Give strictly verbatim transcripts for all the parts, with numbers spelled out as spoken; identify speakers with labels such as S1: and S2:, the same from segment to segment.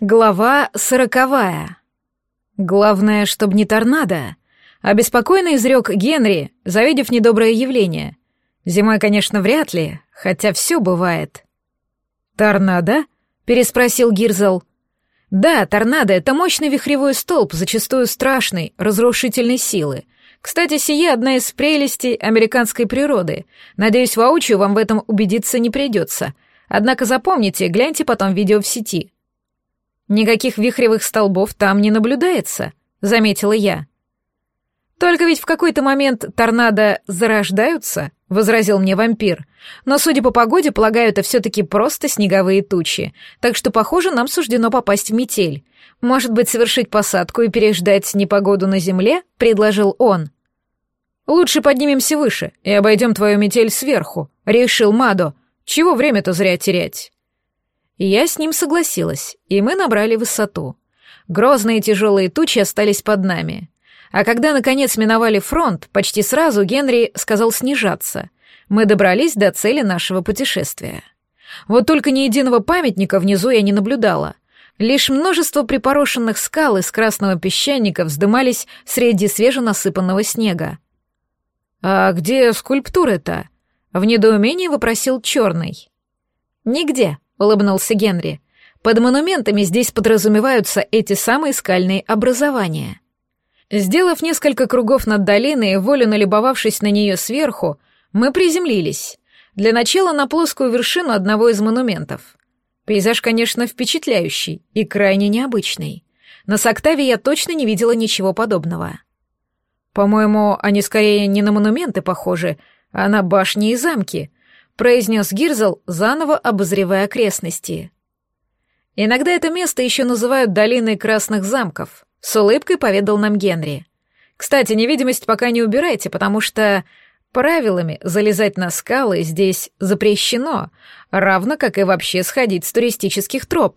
S1: Глава сороковая. «Главное, чтоб не торнадо», — обеспокоенно изрек Генри, завидев недоброе явление. «Зимой, конечно, вряд ли, хотя все бывает». «Торнадо?» — переспросил Гирзл. «Да, торнадо — это мощный вихревой столб, зачастую страшной, разрушительной силы. Кстати, сия одна из прелестей американской природы. Надеюсь, воочию вам в этом убедиться не придется. Однако запомните, гляньте потом видео в сети». «Никаких вихревых столбов там не наблюдается», — заметила я. «Только ведь в какой-то момент торнадо зарождаются», — возразил мне вампир. «Но, судя по погоде, полагаю, это все-таки просто снеговые тучи, так что, похоже, нам суждено попасть в метель. Может быть, совершить посадку и переждать непогоду на земле?» — предложил он. «Лучше поднимемся выше и обойдем твою метель сверху», — решил Мадо. «Чего время-то зря терять?» И я с ним согласилась, и мы набрали высоту. Грозные тяжелые тучи остались под нами. А когда, наконец, миновали фронт, почти сразу Генри сказал снижаться. Мы добрались до цели нашего путешествия. Вот только ни единого памятника внизу я не наблюдала. Лишь множество припорошенных скал из красного песчаника вздымались среди свеженасыпанного снега. «А где скульптуры-то?» — в недоумении вопросил Черный. «Нигде», — улыбнулся Генри. «Под монументами здесь подразумеваются эти самые скальные образования». Сделав несколько кругов над долиной и волю налюбовавшись на нее сверху, мы приземлились. Для начала на плоскую вершину одного из монументов. Пейзаж, конечно, впечатляющий и крайне необычный. На Соктаве я точно не видела ничего подобного. «По-моему, они скорее не на монументы похожи, а на башни и замки», — произнес Гирзл, заново обозревая окрестности. «Иногда это место еще называют долиной красных замков», — с улыбкой поведал нам Генри. «Кстати, невидимость пока не убирайте, потому что правилами залезать на скалы здесь запрещено, равно как и вообще сходить с туристических троп».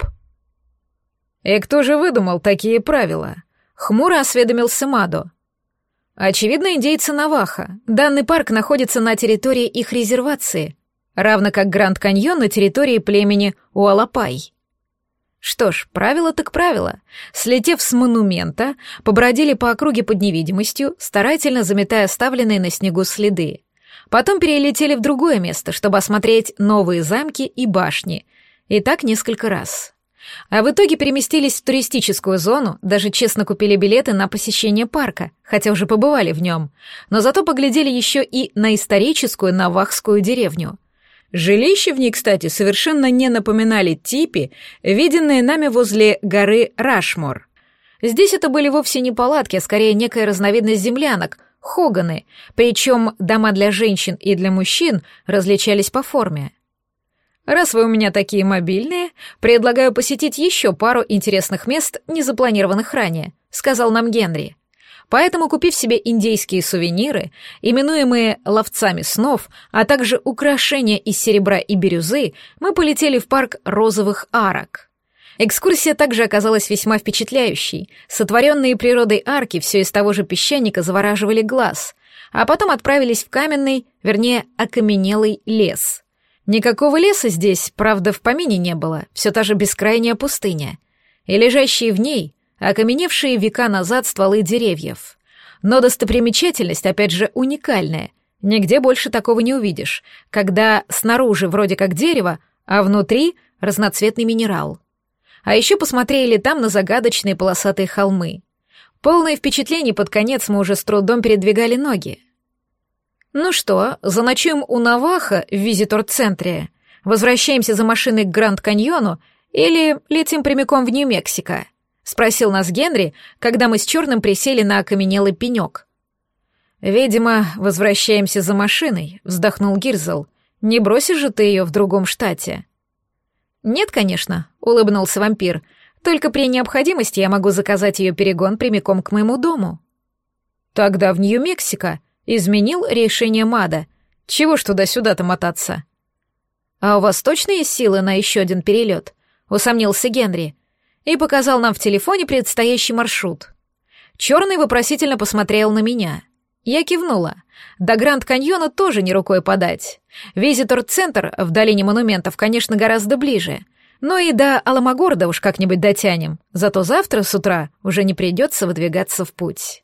S1: «И кто же выдумал такие правила?» — хмуро осведомился Мадо. «Очевидно, индейцы Навахо. Данный парк находится на территории их резервации, равно как Гранд-Каньон на территории племени Уалапай». Что ж, правило так правило. Слетев с монумента, побродили по округе под невидимостью, старательно заметая оставленные на снегу следы. Потом перелетели в другое место, чтобы осмотреть новые замки и башни. И так несколько раз. А в итоге переместились в туристическую зону, даже честно купили билеты на посещение парка, хотя уже побывали в нем, но зато поглядели еще и на историческую навахскую деревню. Жилища в ней, кстати, совершенно не напоминали типи, виденные нами возле горы Рашмор. Здесь это были вовсе не палатки, а скорее некая разновидность землянок, хоганы, причем дома для женщин и для мужчин различались по форме. Раз вы у меня такие мобильные, предлагаю посетить еще пару интересных мест, не запланированных ранее, сказал нам Генри. Поэтому, купив себе индейские сувениры, именуемые ловцами снов, а также украшения из серебра и бирюзы, мы полетели в парк розовых арок. Экскурсия также оказалась весьма впечатляющей. Сотворенные природой арки все из того же песчаника завораживали глаз, а потом отправились в каменный, вернее, окаменелый лес. Никакого леса здесь, правда, в помине не было, все та же бескрайняя пустыня. И лежащие в ней окаменевшие века назад стволы деревьев. Но достопримечательность, опять же, уникальная. Нигде больше такого не увидишь, когда снаружи вроде как дерево, а внутри разноцветный минерал. А еще посмотрели там на загадочные полосатые холмы. Полное впечатление под конец мы уже с трудом передвигали ноги. «Ну что, заночуем у Навахо в визитор-центре? Возвращаемся за машиной к Гранд-Каньону или летим прямиком в Нью-Мексико?» — спросил нас Генри, когда мы с Черным присели на окаменелый пенек. «Видимо, возвращаемся за машиной», — вздохнул Гирзл. «Не бросишь же ты ее в другом штате?» «Нет, конечно», — улыбнулся вампир. «Только при необходимости я могу заказать ее перегон прямиком к моему дому». «Тогда в Нью-Мексико», — изменил решение Мадо. «Чего ж туда-сюда-то мотаться?» «А у вас точно есть силы на еще один перелет?» — усомнился Генри и показал нам в телефоне предстоящий маршрут. Черный вопросительно посмотрел на меня. Я кивнула. До Гранд-Каньона тоже не рукой подать. Визитор-центр в долине монументов, конечно, гораздо ближе. Но и до Аламагорда уж как-нибудь дотянем, зато завтра с утра уже не придется выдвигаться в путь.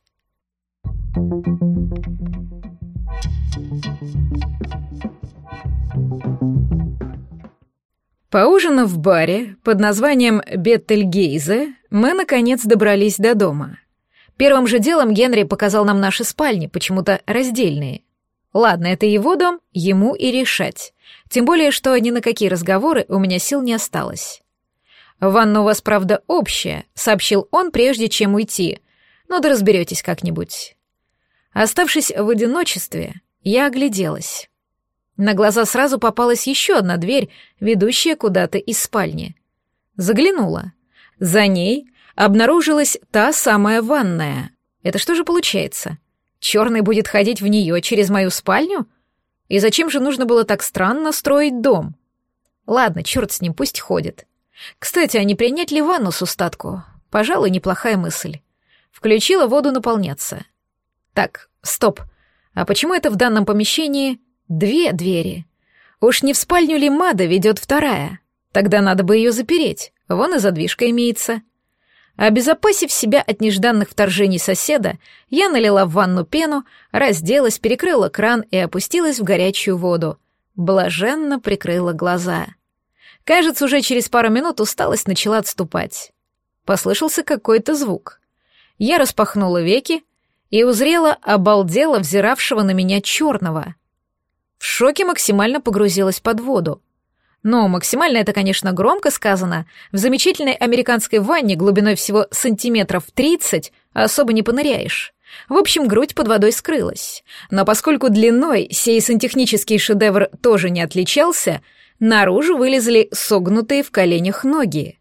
S1: Поужинав в баре под названием «Беттельгейзе», мы, наконец, добрались до дома. Первым же делом Генри показал нам наши спальни, почему-то раздельные. Ладно, это его дом, ему и решать. Тем более, что ни на какие разговоры у меня сил не осталось. «Ванна у вас, правда, общая», — сообщил он, прежде чем уйти. «Ну да разберетесь как-нибудь». Оставшись в одиночестве, я огляделась. На глаза сразу попалась еще одна дверь, ведущая куда-то из спальни. Заглянула. За ней обнаружилась та самая ванная. Это что же получается? Черный будет ходить в нее через мою спальню? И зачем же нужно было так странно строить дом? Ладно, черт с ним, пусть ходит. Кстати, а не принять ли ванну с устатку? Пожалуй, неплохая мысль. Включила воду наполняться. Так, стоп. А почему это в данном помещении две двери? Уж не в спальню ли Мада ведет вторая? Тогда надо бы ее запереть. Вон и задвижка имеется. Обезопасив себя от нежданных вторжений соседа, я налила в ванну пену, разделась, перекрыла кран и опустилась в горячую воду. Блаженно прикрыла глаза. Кажется, уже через пару минут усталость начала отступать. Послышался какой-то звук. Я распахнула веки и узрела обалдело взиравшего на меня черного. В шоке максимально погрузилась под воду. Но максимально это, конечно, громко сказано. В замечательной американской ванне глубиной всего сантиметров тридцать особо не поныряешь. В общем, грудь под водой скрылась. Но поскольку длиной сей сантехнический шедевр тоже не отличался, наружу вылезли согнутые в коленях ноги.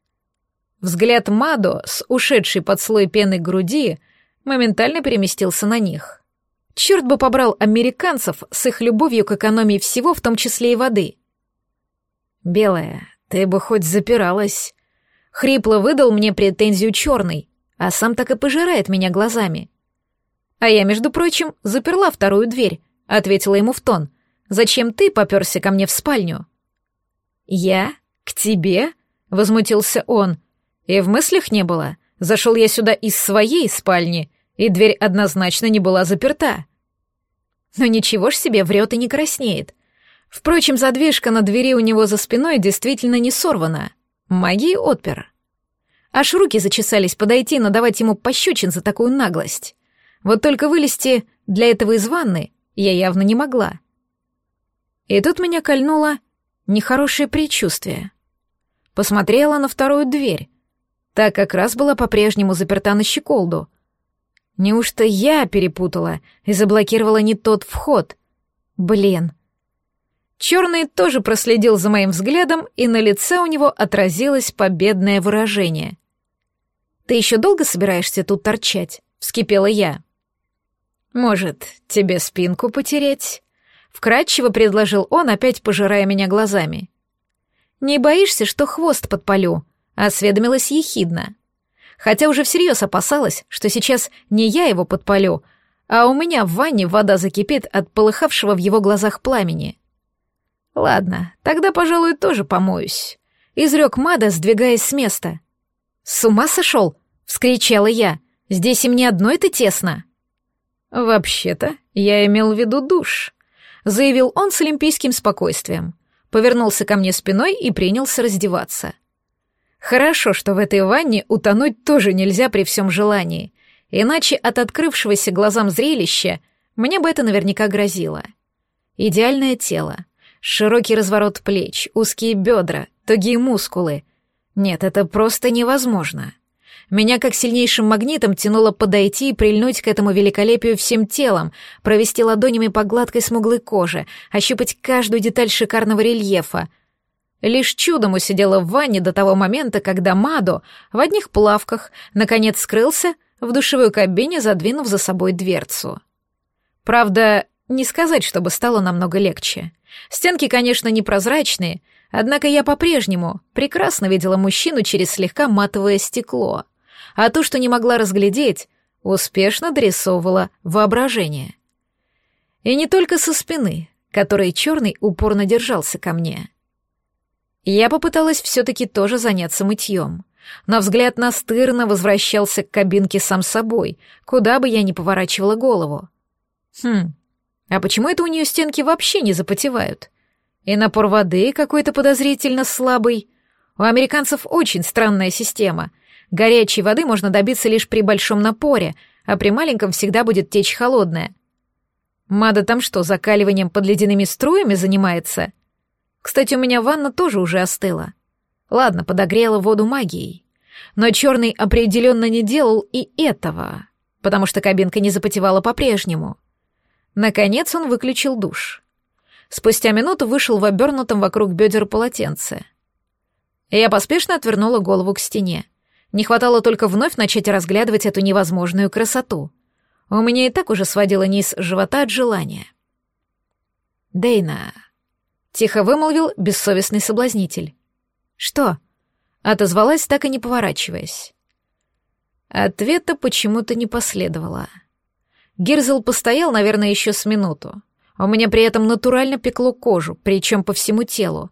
S1: Взгляд Мадо с ушедшей под слой пены груди моментально переместился на них. Черт бы побрал американцев с их любовью к экономии всего, в том числе и воды. «Белая, ты бы хоть запиралась». Хрипло выдал мне претензию черный, а сам так и пожирает меня глазами. «А я, между прочим, заперла вторую дверь», — ответила ему в тон. «Зачем ты попёрся ко мне в спальню?» «Я? К тебе?» — возмутился он. «И в мыслях не было. Зашел я сюда из своей спальни, и дверь однозначно не была заперта». Но ничего ж себе, врет и не краснеет. Впрочем, задвижка на двери у него за спиной действительно не сорвана. Магией отпер. Аж руки зачесались подойти, надавать ему пощечин за такую наглость. Вот только вылезти для этого из ванны я явно не могла. И тут меня кольнуло нехорошее предчувствие. Посмотрела на вторую дверь. Та как раз была по-прежнему заперта на щеколду. Неужто я перепутала и заблокировала не тот вход? Блин. Черный тоже проследил за моим взглядом, и на лице у него отразилось победное выражение. «Ты еще долго собираешься тут торчать?» — вскипела я. «Может, тебе спинку потереть?» — вкратчиво предложил он, опять пожирая меня глазами. «Не боишься, что хвост подпалю?» — осведомилась ехидно. Хотя уже всерьез опасалась, что сейчас не я его подпалю, а у меня в ванне вода закипит от полыхавшего в его глазах пламени. «Ладно, тогда, пожалуй, тоже помоюсь», — изрек Мада, сдвигаясь с места. «С ума сошел?» — вскричала я. «Здесь им не одной-то тесно». «Вообще-то, я имел в виду душ», — заявил он с олимпийским спокойствием. Повернулся ко мне спиной и принялся раздеваться. Хорошо, что в этой ванне утонуть тоже нельзя при всем желании, иначе от открывшегося глазам зрелища мне бы это наверняка грозило. Идеальное тело. Широкий разворот плеч, узкие бедра, тугие мускулы. Нет, это просто невозможно. Меня как сильнейшим магнитом тянуло подойти и прильнуть к этому великолепию всем телом, провести ладонями по гладкой смуглой коже, ощупать каждую деталь шикарного рельефа. Лишь чудом усидела в ванне до того момента, когда Мадо в одних плавках наконец скрылся в душевой кабине, задвинув за собой дверцу. Правда, не сказать, чтобы стало намного легче. Стенки, конечно, непрозрачные, однако я по-прежнему прекрасно видела мужчину через слегка матовое стекло, а то, что не могла разглядеть, успешно дорисовывала воображение. И не только со спины, которой черный упорно держался ко мне. Я попыталась все-таки тоже заняться мытьем, но взгляд настырно возвращался к кабинке сам собой, куда бы я ни поворачивала голову. Хм, а почему это у нее стенки вообще не запотевают? И напор воды какой-то подозрительно слабый. У американцев очень странная система. Горячей воды можно добиться лишь при большом напоре, а при маленьком всегда будет течь холодная. Мада там что, закаливанием под ледяными струями занимается? Кстати, у меня ванна тоже уже остыла. Ладно, подогрела воду магией. Но черный определенно не делал и этого, потому что кабинка не запотевала по-прежнему. Наконец он выключил душ. Спустя минуту вышел в обернутом вокруг бедер полотенце. Я поспешно отвернула голову к стене. Не хватало только вновь начать разглядывать эту невозможную красоту. У меня и так уже сводило низ живота от желания. «Дейна», — тихо вымолвил бессовестный соблазнитель. «Что?» — отозвалась, так и не поворачиваясь. Ответа почему-то не последовало. Гирзл постоял, наверное, еще с минуту. У меня при этом натурально пекло кожу, причем по всему телу.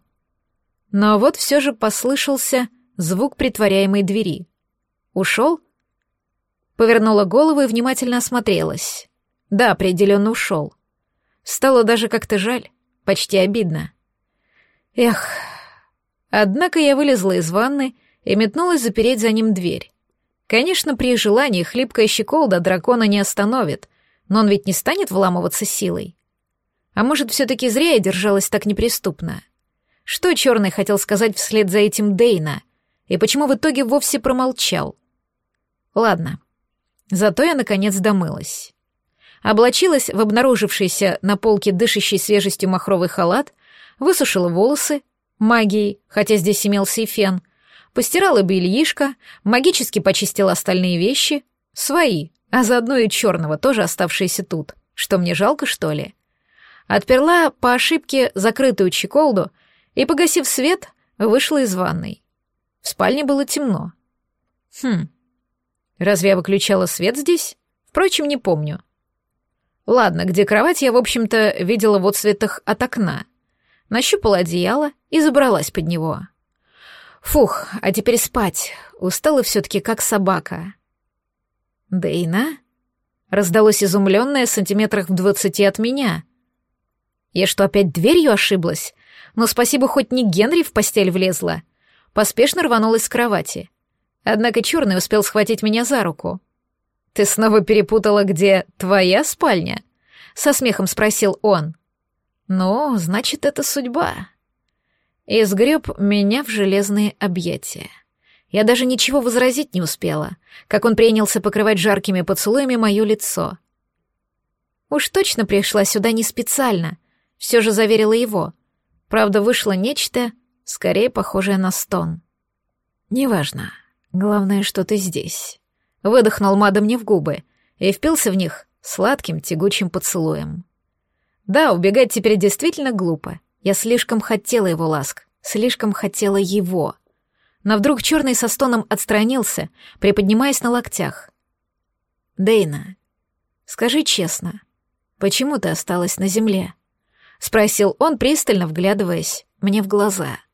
S1: Но вот все же послышался звук притворяемой двери. Ушел? Повернула голову и внимательно осмотрелась. Да, определенно ушел. Стало даже как-то жаль, почти обидно. Эх. Однако я вылезла из ванны и метнулась запереть за ним дверь. Конечно, при желании хлипкая щеколда дракона не остановит, но он ведь не станет вламываться силой. А может, все-таки зря я держалась так неприступно? Что Черный хотел сказать вслед за этим Дейна? И почему в итоге вовсе промолчал? Ладно. Зато я, наконец, домылась. Облачилась в обнаружившийся на полке дышащий свежестью махровый халат, высушила волосы магией, хотя здесь имелся и фен, постирала бельишко, магически почистила остальные вещи, свои, а заодно и Черного, тоже оставшиеся тут. Что, мне жалко, что ли? Отперла по ошибке закрытую чеколду и, погасив свет, вышла из ванной. В спальне было темно. Хм, разве я выключала свет здесь? Впрочем, не помню. Ладно, где кровать я, в общем-то, видела в отсветах от окна. Нащупала одеяло и забралась под него. Фух, а теперь спать. Устала все-таки как собака. «Дейна?» — раздалось изумленное сантиметрах в двадцати от меня. Я что, опять дверью ошиблась? Но спасибо, хоть не Генри в постель влезла. Поспешно рванулась с кровати. Однако Черный успел схватить меня за руку. «Ты снова перепутала, где твоя спальня?» — со смехом спросил он. «Ну, значит, это судьба». И сгреб меня в железные объятия. Я даже ничего возразить не успела, как он принялся покрывать жаркими поцелуями мое лицо. Уж точно пришла сюда не специально, все же заверила его. Правда, вышло нечто, скорее похожее на стон. «Неважно, главное, что ты здесь», — выдохнул Мада мне в губы и впился в них сладким тягучим поцелуем. Да, убегать теперь действительно глупо. Я слишком хотела его ласк, слишком хотела его. Но вдруг Черный со стоном отстранился, приподнимаясь на локтях. «Дейна, скажи честно, почему ты осталась на земле?» — спросил он, пристально вглядываясь мне в глаза.